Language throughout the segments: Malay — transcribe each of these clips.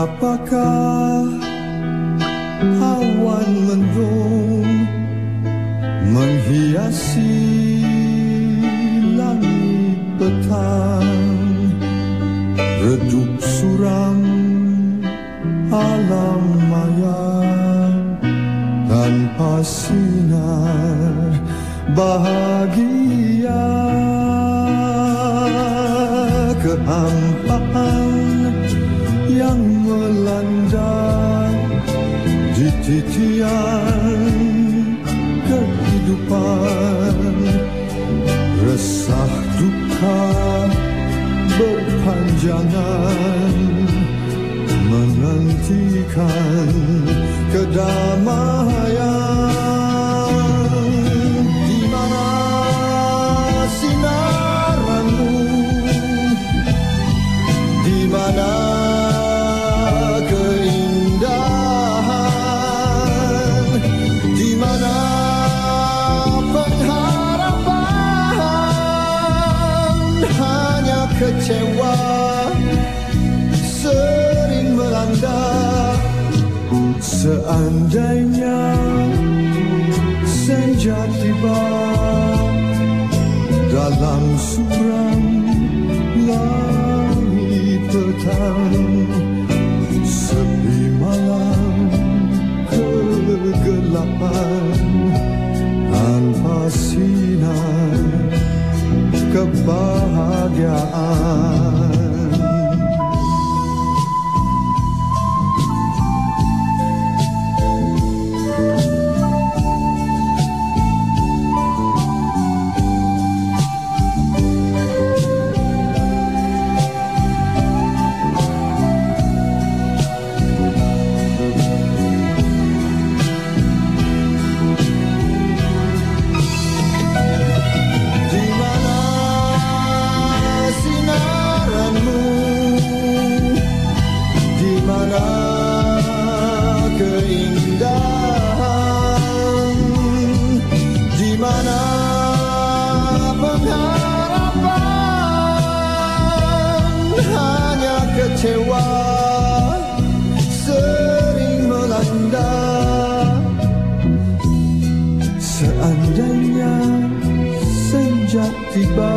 Apakah awan mendung menghiasi langit petang, redup suram alam maya tanpa sinar bahagia. Kehampaan yang melanda di titian kehidupan, resah duka berpanjangan menantikan kedamaian. Di mana sinaranmu, di mana keindahan, di mana pengharapan, hanya kecewa sering melanda. Seandainya senja tiba dalam suram langit petang, sepi malam kegelapan tanpa sinar kebahagiaan. Kecewa sering melanda. Seandainya senja tiba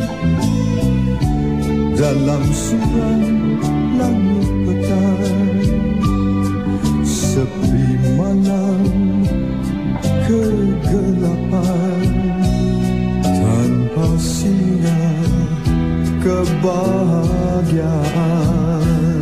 dalam suram langit petang, sepi malam kegelapan tanpa sinar kebahagiaan.